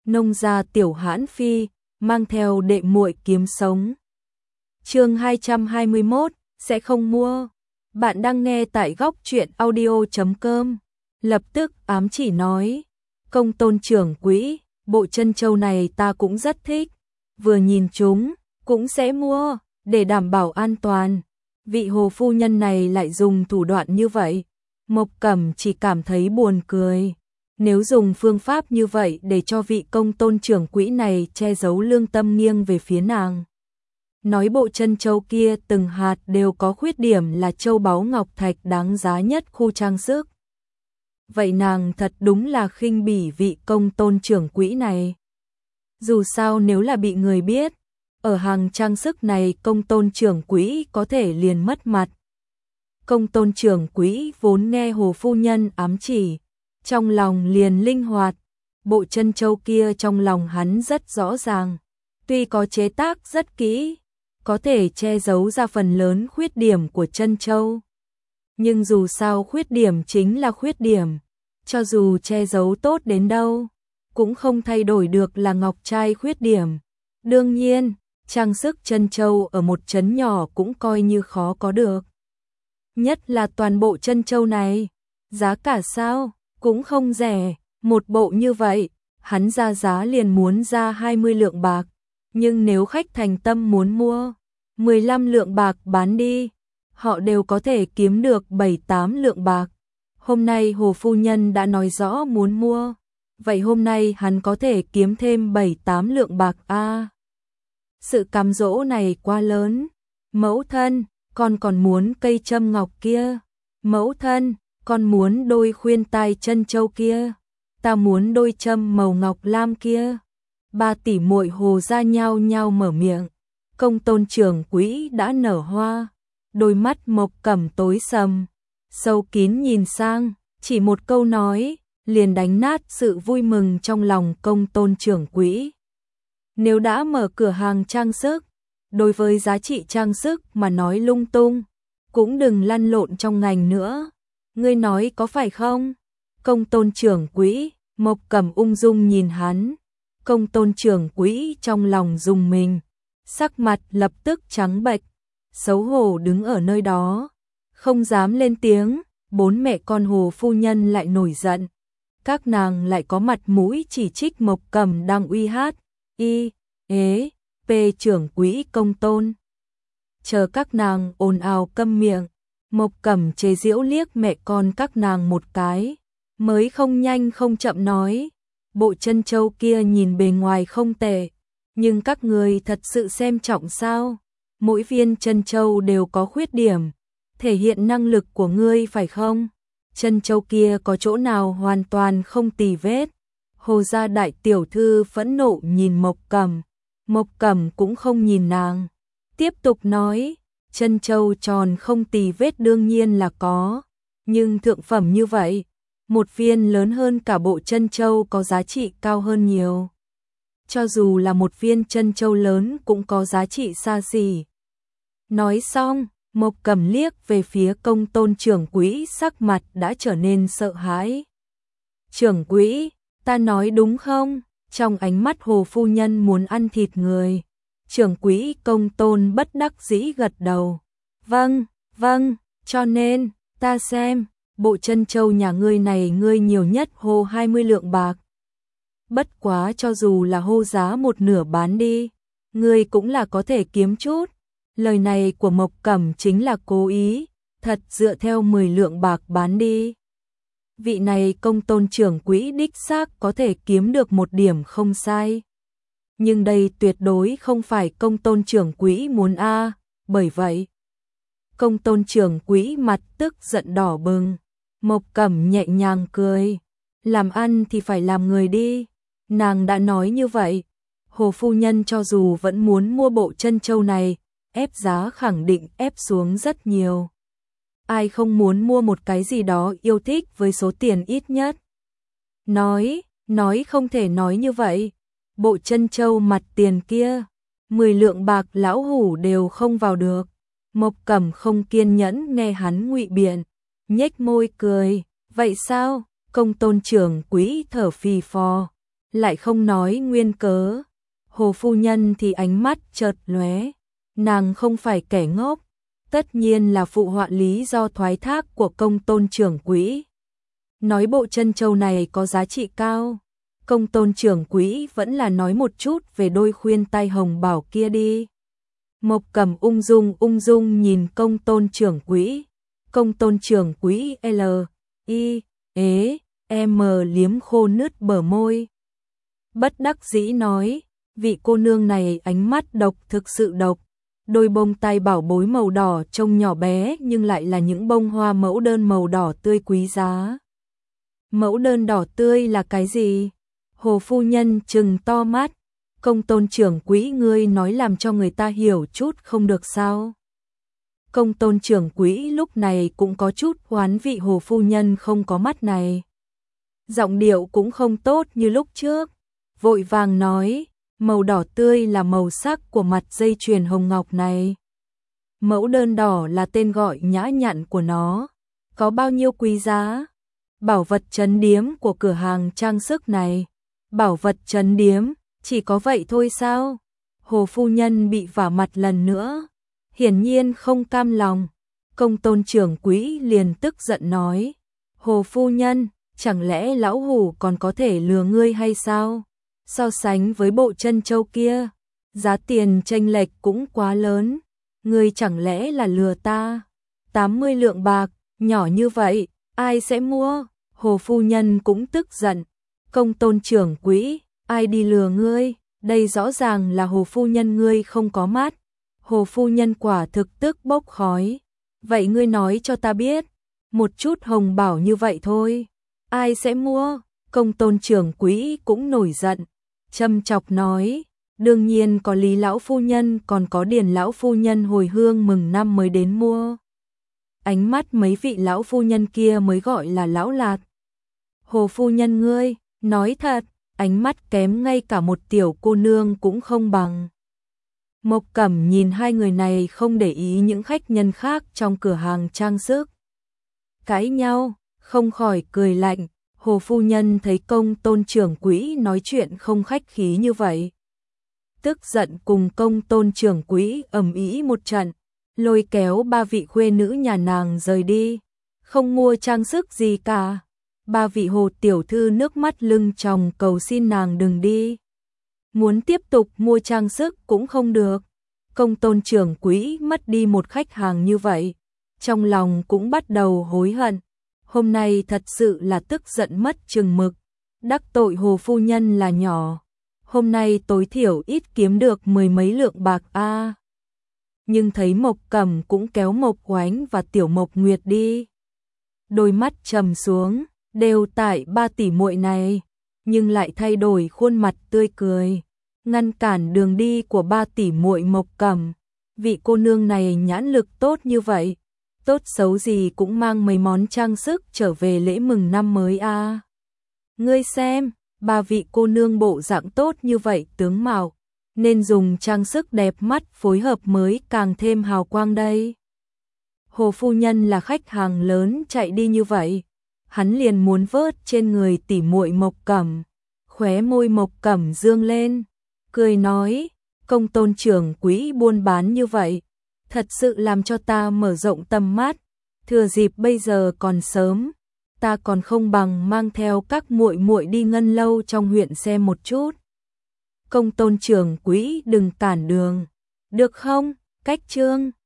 nông gia tiểu hãn phi, mang theo đệ muội kiếm sống. Chương 221, sẽ không mua. Bạn đang nghe tại góc truyện audio.com. Lập tức ám chỉ nói, Công Tôn trưởng quỹ, bộ chân châu này ta cũng rất thích, vừa nhìn chúng, cũng sẽ mua, để đảm bảo an toàn. Vị hồ phu nhân này lại dùng thủ đoạn như vậy, Mộc Cẩm chỉ cảm thấy buồn cười. Nếu dùng phương pháp như vậy để cho vị Công Tôn trưởng quỹ này che giấu lương tâm nghiêng về phía nàng. Nói bộ chân châu kia từng hạt đều có khuyết điểm là châu báu ngọc thạch đáng giá nhất khu trang sức. Vậy nàng thật đúng là khinh bỉ vị Công Tôn trưởng quỹ này. Dù sao nếu là bị người biết, ở hàng trang sức này Công Tôn trưởng quỹ có thể liền mất mặt. Công Tôn trưởng quỹ vốn nghe hồ phu nhân ám chỉ, trong lòng liền linh hoạt, bộ chân châu kia trong lòng hắn rất rõ ràng, tuy có chế tác rất kỹ, có thể che giấu ra phần lớn khuyết điểm của chân châu. Nhưng dù sao khuyết điểm chính là khuyết điểm, cho dù che giấu tốt đến đâu, cũng không thay đổi được là ngọc trai khuyết điểm. Đương nhiên, trang sức chân châu ở một trấn nhỏ cũng coi như khó có được. Nhất là toàn bộ chân châu này, giá cả sao, cũng không rẻ, một bộ như vậy, hắn ra giá liền muốn ra 20 lượng bạc, nhưng nếu khách thành tâm muốn mua, 15 lượng bạc bán đi, họ đều có thể kiếm được 7-8 lượng bạc. Hôm nay hồ phu nhân đã nói rõ muốn mua, vậy hôm nay hắn có thể kiếm thêm 7-8 lượng bạc a. Sự cám dỗ này quá lớn. Mẫu thân, con còn muốn cây châm ngọc kia. Mẫu thân, con muốn đôi khuyên tai chân châu kia. Ta muốn đôi châm màu ngọc lam kia. Ba tỷ muội Hồ gia nhao nhao mở miệng. Công Tôn trưởng quỹ đã nở hoa, đôi mắt Mộc Cẩm tối sầm, sâu kín nhìn sang, chỉ một câu nói liền đánh nát sự vui mừng trong lòng Công Tôn trưởng quỹ. Nếu đã mở cửa hàng trang sức, đối với giá trị trang sức mà nói lung tung, cũng đừng lăn lộn trong ngành nữa. Ngươi nói có phải không? Công Tôn trưởng quỹ, Mộc Cẩm ung dung nhìn hắn. Công Tôn trưởng quỹ trong lòng rùng mình, sắc mặt lập tức trắng bệch, xấu hổ đứng ở nơi đó, không dám lên tiếng. Bốn mẹ con hồ phu nhân lại nổi giận, các nàng lại có mặt mũi chỉ trích Mộc Cẩm đang uy hát, p trưởng quỹ Công Tôn. Chờ các nàng ồn ào câm miệng, Mộc Cẩm chế giễu liếc mẹ con các nàng một cái, mới không nhanh không chậm nói, bộ chân châu kia nhìn bề ngoài không tệ, nhưng các người thật sự xem trọng sao? Mỗi viên chân châu đều có khuyết điểm, thể hiện năng lực của ngươi phải không? Chân châu kia có chỗ nào hoàn toàn không tì vết? Hồ gia đại tiểu thư phẫn nộ nhìn Mộc Cẩm, Mộc Cẩm cũng không nhìn nàng, tiếp tục nói, chân châu tròn không tì vết đương nhiên là có, nhưng thượng phẩm như vậy, một viên lớn hơn cả bộ chân châu có giá trị cao hơn nhiều. Cho dù là một viên chân châu lớn cũng có giá trị xa xỉ. Nói xong, Mộc Cẩm liếc về phía Công Tôn trưởng quỹ, sắc mặt đã trở nên sợ hãi. Trưởng quỹ, ta nói đúng không? Trong ánh mắt hồ phu nhân muốn ăn thịt người. Trưởng quỹ Công Tôn bất đắc dĩ gật đầu. Vâng, vâng, cho nên, ta xem, bộ chân châu nhà ngươi này ngươi nhiều nhất hô 20 lượng bạc. Bất quá cho dù là hô giá một nửa bán đi, ngươi cũng là có thể kiếm chút. Lời này của Mộc Cẩm chính là cố ý, thật dựa theo 10 lượng bạc bán đi. Vị này Công Tôn trưởng quỹ đích xác có thể kiếm được một điểm không sai. Nhưng đây tuyệt đối không phải Công Tôn trưởng quỹ muốn bởi vậy. Công Tôn trưởng quỹ mặt tức giận đỏ bừng, Mộc Cẩm nhẹ nhàng cười. Làm ăn thì phải làm người đi, nàng đã nói như vậy. Hồ phu nhân cho dù vẫn muốn mua bộ chân châu này, ép giá khẳng định ép xuống rất nhiều. Ai không muốn mua một cái gì đó yêu thích với số tiền ít nhất. Nói không thể nói như vậy. Bộ chân châu mặt tiền kia, 10 lượng bạc lão hủ đều không vào được. Mộc Cẩm không kiên nhẫn nghe hắn ngụy biện, nhếch môi cười. Vậy sao? Công Tôn trưởng quỹ thở phì phò. lại không nói nguyên cớ. Hồ phu nhân thì ánh mắt chợt lóe, nàng không phải kẻ ngốc, tất nhiên là phụ họa lý do thoái thác của Công Tôn trưởng quỹ. Nói bộ trân châu này có giá trị cao, Công Tôn trưởng quỹ vẫn là nói một chút về đôi khuyên tai hồng bảo kia đi. Mộc Cẩm ung dung nhìn Công Tôn trưởng quỹ. Công Tôn trưởng quỹ liếm khô nứt bờ môi. Bất đắc dĩ nói, vị cô nương này ánh mắt độc, thực sự độc. Đôi bông tai bảo bối màu đỏ trông nhỏ bé nhưng lại là những bông hoa mẫu đơn màu đỏ tươi quý giá. Mẫu đơn đỏ tươi là cái gì? Hồ phu nhân trừng to mắt. Công Tôn trưởng quỹ, ngươi nói làm cho người ta hiểu chút không được sao? Công Tôn trưởng quỹ lúc này cũng có chút oán vị hồ phu nhân không có mắt này. Giọng điệu cũng không tốt như lúc trước, vội vàng nói, màu đỏ tươi là màu sắc của mặt dây chuyền hồng ngọc này. Mẫu đơn đỏ là tên gọi nhã nhặn của nó. Có bao nhiêu quý giá? Bảo vật trấn điếm của cửa hàng trang sức này. Bảo vật trấn điếm, chỉ có vậy thôi sao? Hồ phu nhân bị vả mặt lần nữa, hiển nhiên không cam lòng. Công Tôn trưởng quỹ liền tức giận nói, Hồ phu nhân, chẳng lẽ lão hủ còn có thể lừa ngươi hay sao? So sánh với bộ trân châu kia, giá tiền chênh lệch cũng quá lớn, ngươi chẳng lẽ là lừa ta? 80 lượng bạc, nhỏ như vậy, ai sẽ mua? Hồ phu nhân cũng tức giận. Công Tôn trưởng quỹ, ai đi lừa ngươi? Đây rõ ràng là hồ phu nhân ngươi không có mắt. Hồ phu nhân quả thực tức bốc khói. Vậy ngươi nói cho ta biết, một chút hồng bảo như vậy thôi, ai sẽ mua? Công Tôn trưởng quỹ cũng nổi giận, châm chọc nói, đương nhiên có Lý lão phu nhân còn có Điền lão phu nhân hồi hương mừng năm mới đến mua. Ánh mắt mấy vị lão phu nhân kia mới gọi là lão lạt. Hồ phu nhân ngươi, nói thật, ánh mắt kém ngay cả một tiểu cô nương cũng không bằng. Mộc Cẩm nhìn hai người này không để ý những khách nhân khác trong cửa hàng trang sức cãi nhau, không khỏi cười lạnh. Hồ phu nhân thấy Công Tôn trưởng quỹ nói chuyện không khách khí như vậy, tức giận cùng Công Tôn trưởng quỹ ầm ĩ một trận, lôi kéo ba vị khuê nữ nhà nàng rời đi, không mua trang sức gì cả. Ba vị Hồ tiểu thư nước mắt lưng tròng cầu xin nàng đừng đi. Muốn tiếp tục mua trang sức cũng không được. Công Tôn trưởng quỹ mất đi một khách hàng như vậy, trong lòng cũng bắt đầu hối hận. Hôm nay thật sự là tức giận mất chừng mực. Đắc tội Hồ phu nhân là nhỏ, hôm nay tối thiểu ít kiếm được 10 mấy lượng bạc a. Nhưng thấy Mộc Cẩm cũng kéo Mộc Oánh và Tiểu Mộc Nguyệt đi, đôi mắt trầm xuống, đều tại ba tỷ muội này, nhưng lại thay đổi khuôn mặt tươi cười, ngăn cản đường đi của ba tỷ muội Mộc Cẩm. Vị cô nương này nhãn lực tốt như vậy, tốt xấu gì cũng mang mấy món trang sức trở về lễ mừng năm mới a. Ngươi xem, ba vị cô nương bộ dạng tốt như vậy tướng mạo, nên dùng trang sức đẹp mắt phối hợp mới càng thêm hào quang đây. Hồ phu nhân là khách hàng lớn chạy đi như vậy, hắn liền muốn vớt trên người tỷ muội Mộc Cẩm. Khóe môi Mộc Cẩm dương lên, cười nói, Công Tôn trưởng quỹ buôn bán như vậy, thật sự làm cho ta mở rộng tầm mắt. Thừa dịp bây giờ còn sớm, ta còn không bằng mang theo các muội muội đi ngân lâu trong huyện xem một chút. Công Tôn trưởng quỹ đừng cản đường, được không? Cách chương